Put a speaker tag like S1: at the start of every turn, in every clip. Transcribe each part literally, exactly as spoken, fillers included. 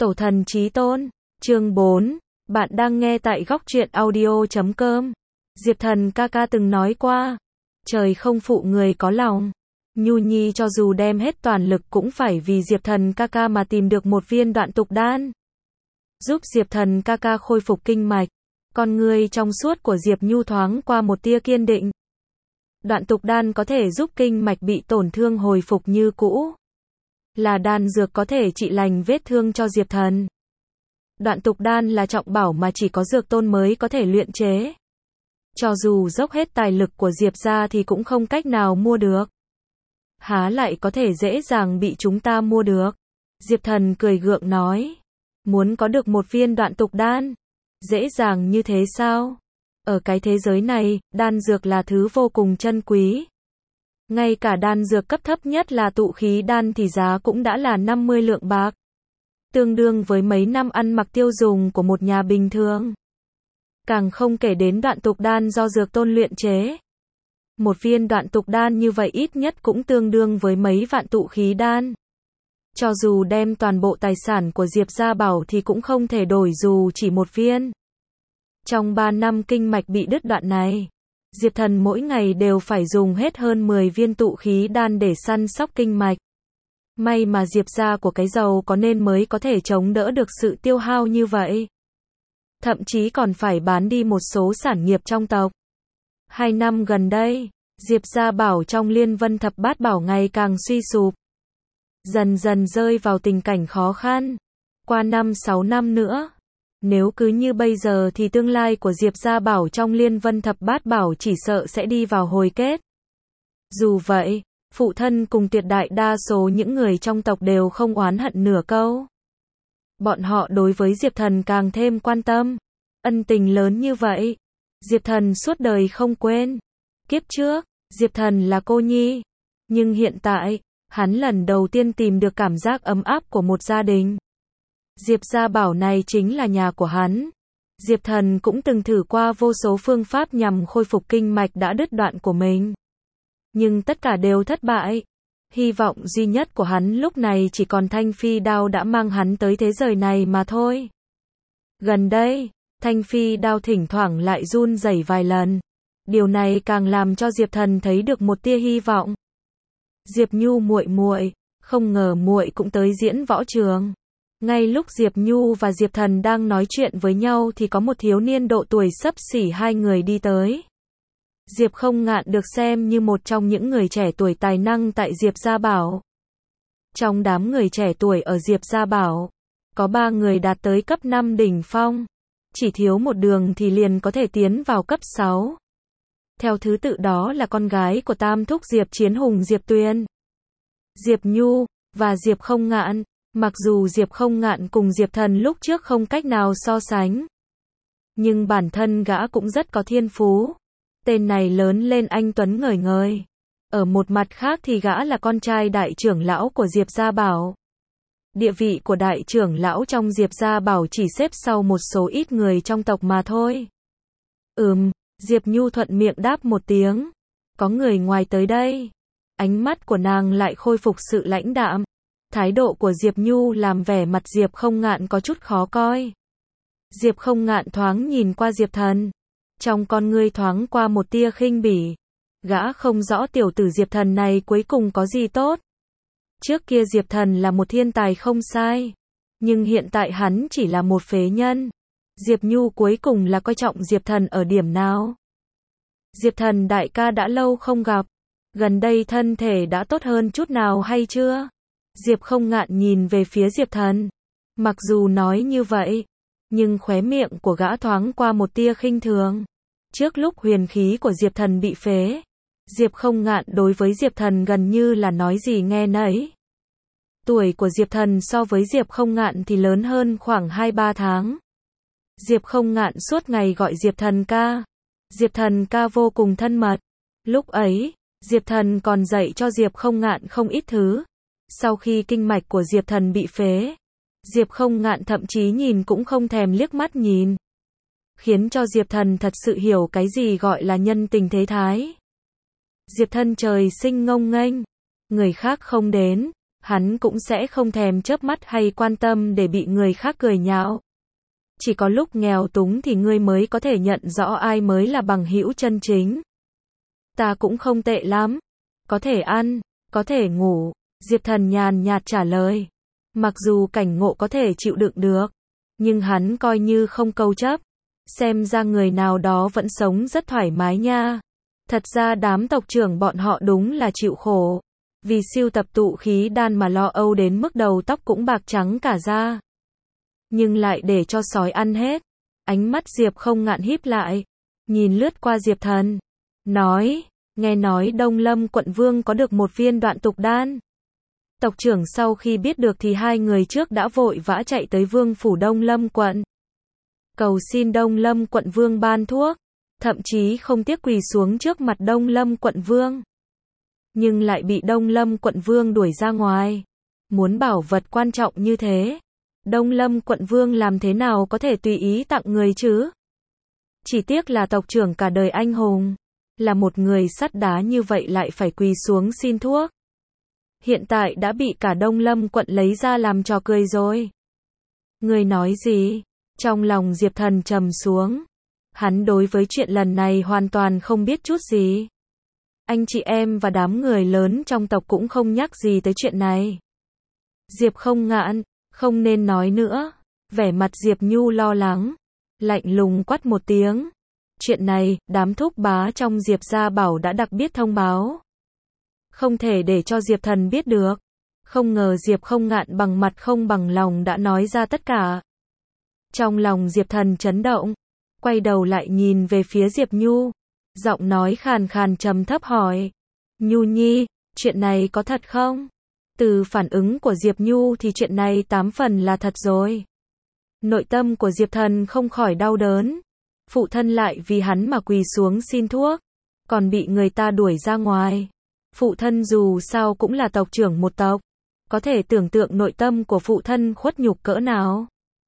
S1: Tổ thần chí tôn, chương bốn, bạn đang nghe tại góc truyện audio chấm com. Diệp Thần ca ca từng nói qua, trời không phụ người có lòng. Nhu Nhi cho dù đem hết toàn lực cũng phải vì Diệp Thần ca ca mà tìm được một viên đoạn tục đan. Giúp Diệp Thần ca ca khôi phục kinh mạch. Con người trong suốt của Diệp Nhu thoáng qua một tia kiên định. Đoạn tục đan có thể giúp kinh mạch bị tổn thương hồi phục như cũ. Là đan dược có thể trị lành vết thương cho Diệp Thần. Đoạn tục đan là trọng bảo mà chỉ có dược tôn mới có thể luyện chế. Cho dù dốc hết tài lực của Diệp gia thì cũng không cách nào mua được. Há lại có thể dễ dàng bị chúng ta mua được. Diệp Thần cười gượng nói. Muốn có được một viên đoạn tục đan. Dễ dàng như thế sao? Ở cái thế giới này, đan dược là thứ vô cùng chân quý. Ngay cả đan dược cấp thấp nhất là tụ khí đan thì giá cũng đã là năm mươi lượng bạc. Tương đương với mấy năm ăn mặc tiêu dùng của một nhà bình thường. Càng không kể đến đoạn tục đan do dược tôn luyện chế. Một viên đoạn tục đan như vậy ít nhất cũng tương đương với mấy vạn tụ khí đan. Cho dù đem toàn bộ tài sản của Diệp gia bảo thì cũng không thể đổi dù chỉ một viên. Trong ba năm kinh mạch bị đứt đoạn này, Diệp Thần mỗi ngày đều phải dùng hết hơn mười viên tụ khí đan để săn sóc kinh mạch. May mà Diệp gia của cái giàu có nên mới có thể chống đỡ được sự tiêu hao như vậy. Thậm chí còn phải bán đi một số sản nghiệp trong tộc. Hai năm gần đây, Diệp gia bảo trong Liên Vân Thập Bát Bảo ngày càng suy sụp. Dần dần rơi vào tình cảnh khó khăn. Qua năm sáu năm nữa, nếu cứ như bây giờ thì tương lai của Diệp gia bảo trong Liên Vân Thập Bát Bảo chỉ sợ sẽ đi vào hồi kết. Dù vậy, phụ thân cùng tuyệt đại đa số những người trong tộc đều không oán hận nửa câu. Bọn họ đối với Diệp Thần càng thêm quan tâm. Ân tình lớn như vậy, Diệp Thần suốt đời không quên. Kiếp trước, Diệp Thần là cô nhi. Nhưng hiện tại, hắn lần đầu tiên tìm được cảm giác ấm áp của một gia đình. Diệp gia bảo này chính là nhà của hắn. Diệp Thần cũng từng thử qua vô số phương pháp nhằm khôi phục kinh mạch đã đứt đoạn của mình. Nhưng tất cả đều thất bại. Hy vọng duy nhất của hắn lúc này chỉ còn thanh phi đao đã mang hắn tới thế giới này mà thôi. Gần đây, thanh phi đao thỉnh thoảng lại run rẩy vài lần. Điều này càng làm cho Diệp Thần thấy được một tia hy vọng. Diệp Nhu muội muội, không ngờ muội cũng tới diễn võ trường. Ngay lúc Diệp Nhu và Diệp Thần đang nói chuyện với nhau thì có một thiếu niên độ tuổi xấp xỉ hai người đi tới. Diệp Không Ngạn được xem như một trong những người trẻ tuổi tài năng tại Diệp gia bảo. Trong đám người trẻ tuổi ở Diệp gia bảo, có ba người đạt tới cấp năm đỉnh phong. Chỉ thiếu một đường thì liền có thể tiến vào cấp sáu. Theo thứ tự đó là con gái của tam thúc Diệp Chiến Hùng Diệp Tuyền, Diệp Nhu, và Diệp Không Ngạn. Mặc dù Diệp Không Ngạn cùng Diệp Thần lúc trước không cách nào so sánh. Nhưng bản thân gã cũng rất có thiên phú. Tên này lớn lên anh tuấn ngời ngời. Ở một mặt khác thì gã là con trai đại trưởng lão của Diệp gia bảo. Địa vị của đại trưởng lão trong Diệp gia bảo chỉ xếp sau một số ít người trong tộc mà thôi. Ừm, Diệp Nhu thuận miệng đáp một tiếng. Có người ngoài tới đây. Ánh mắt của nàng lại khôi phục sự lãnh đạm. Thái độ của Diệp Nhu làm vẻ mặt Diệp Không Ngạn có chút khó coi. Diệp Không Ngạn thoáng nhìn qua Diệp Thần. Trong con ngươi thoáng qua một tia khinh bỉ. Gã không rõ tiểu tử Diệp Thần này cuối cùng có gì tốt. Trước kia Diệp Thần là một thiên tài không sai. Nhưng hiện tại hắn chỉ là một phế nhân. Diệp Nhu cuối cùng là coi trọng Diệp Thần ở điểm nào? Diệp Thần đại ca đã lâu không gặp. Gần đây thân thể đã tốt hơn chút nào hay chưa? Diệp Không Ngạn nhìn về phía Diệp Thần. Mặc dù nói như vậy, nhưng khóe miệng của gã thoáng qua một tia khinh thường. Trước lúc huyền khí của Diệp Thần bị phế, Diệp Không Ngạn đối với Diệp Thần gần như là nói gì nghe nấy. Tuổi của Diệp Thần so với Diệp Không Ngạn thì lớn hơn khoảng hai ba tháng. Diệp Không Ngạn suốt ngày gọi Diệp Thần ca. Diệp Thần ca vô cùng thân mật. Lúc ấy, Diệp Thần còn dạy cho Diệp Không Ngạn không ít thứ. Sau khi kinh mạch của Diệp Thần bị phế, Diệp Không Ngạn thậm chí nhìn cũng không thèm liếc mắt nhìn. Khiến cho Diệp Thần thật sự hiểu cái gì gọi là nhân tình thế thái. Diệp Thần trời sinh ngông nghênh, người khác không đến, hắn cũng sẽ không thèm chớp mắt hay quan tâm để bị người khác cười nhạo. Chỉ có lúc nghèo túng thì ngươi mới có thể nhận rõ ai mới là bằng hữu chân chính. Ta cũng không tệ lắm. Có thể ăn, có thể ngủ, Diệp Thần nhàn nhạt trả lời. Mặc dù cảnh ngộ có thể chịu đựng được, nhưng hắn coi như không câu chấp. Xem ra người nào đó vẫn sống rất thoải mái nha. Thật ra đám tộc trưởng bọn họ đúng là chịu khổ. Vì sưu tập tụ khí đan mà lo âu đến mức đầu tóc cũng bạc trắng cả da. Nhưng lại để cho sói ăn hết. Ánh mắt Diệp Không Ngạn híp lại, nhìn lướt qua Diệp Thần, nói, nghe nói Đông Lâm quận vương có được một viên đoạn tục đan. Tộc trưởng sau khi biết được thì hai người trước đã vội vã chạy tới vương phủ Đông Lâm quận. Cầu xin Đông Lâm quận vương ban thuốc, thậm chí không tiếc quỳ xuống trước mặt Đông Lâm quận vương. Nhưng lại bị Đông Lâm quận vương đuổi ra ngoài. Muốn bảo vật quan trọng như thế, Đông Lâm quận vương làm thế nào có thể tùy ý tặng người chứ? Chỉ tiếc là tộc trưởng cả đời anh hùng, là một người sắt đá như vậy lại phải quỳ xuống xin thuốc. Hiện tại đã bị cả Đông Lâm quận lấy ra làm trò cười rồi. Người nói gì? Trong lòng Diệp Thần trầm xuống. Hắn đối với chuyện lần này hoàn toàn không biết chút gì. Anh chị em và đám người lớn trong tộc cũng không nhắc gì tới chuyện này. Diệp Không Ngạn, không nên nói nữa. Vẻ mặt Diệp Nhu lo lắng, lạnh lùng quát một tiếng. Chuyện này, đám thúc bá trong Diệp gia bảo đã đặc biệt thông báo. Không thể để cho Diệp Thần biết được. Không ngờ Diệp Không Ngạn bằng mặt không bằng lòng đã nói ra tất cả. Trong lòng Diệp Thần chấn động, quay đầu lại nhìn về phía Diệp Nhu, giọng nói khàn khàn trầm thấp hỏi, Nhu Nhi, chuyện này có thật không? Từ phản ứng của Diệp Nhu thì chuyện này tám phần là thật rồi. Nội tâm của Diệp Thần không khỏi đau đớn. Phụ thân lại vì hắn mà quỳ xuống xin thuốc, còn bị người ta đuổi ra ngoài. Phụ thân dù sao cũng là tộc trưởng một tộc, có thể tưởng tượng nội tâm của phụ thân khuất nhục cỡ nào.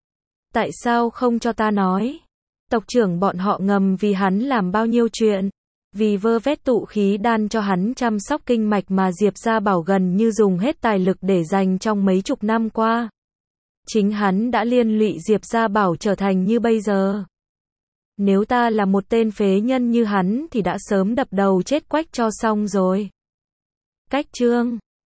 S1: Tại sao không cho ta nói? Tộc trưởng bọn họ ngầm vì hắn làm bao nhiêu chuyện, vì vơ vét tụ khí đan cho hắn chăm sóc kinh mạch mà Diệp gia bảo gần như dùng hết tài lực để dành trong mấy chục năm qua. Chính hắn đã liên lụy Diệp gia bảo trở thành như bây giờ. Nếu ta là một tên phế nhân như hắn thì đã sớm đập đầu chết quách cho xong rồi. Cách chương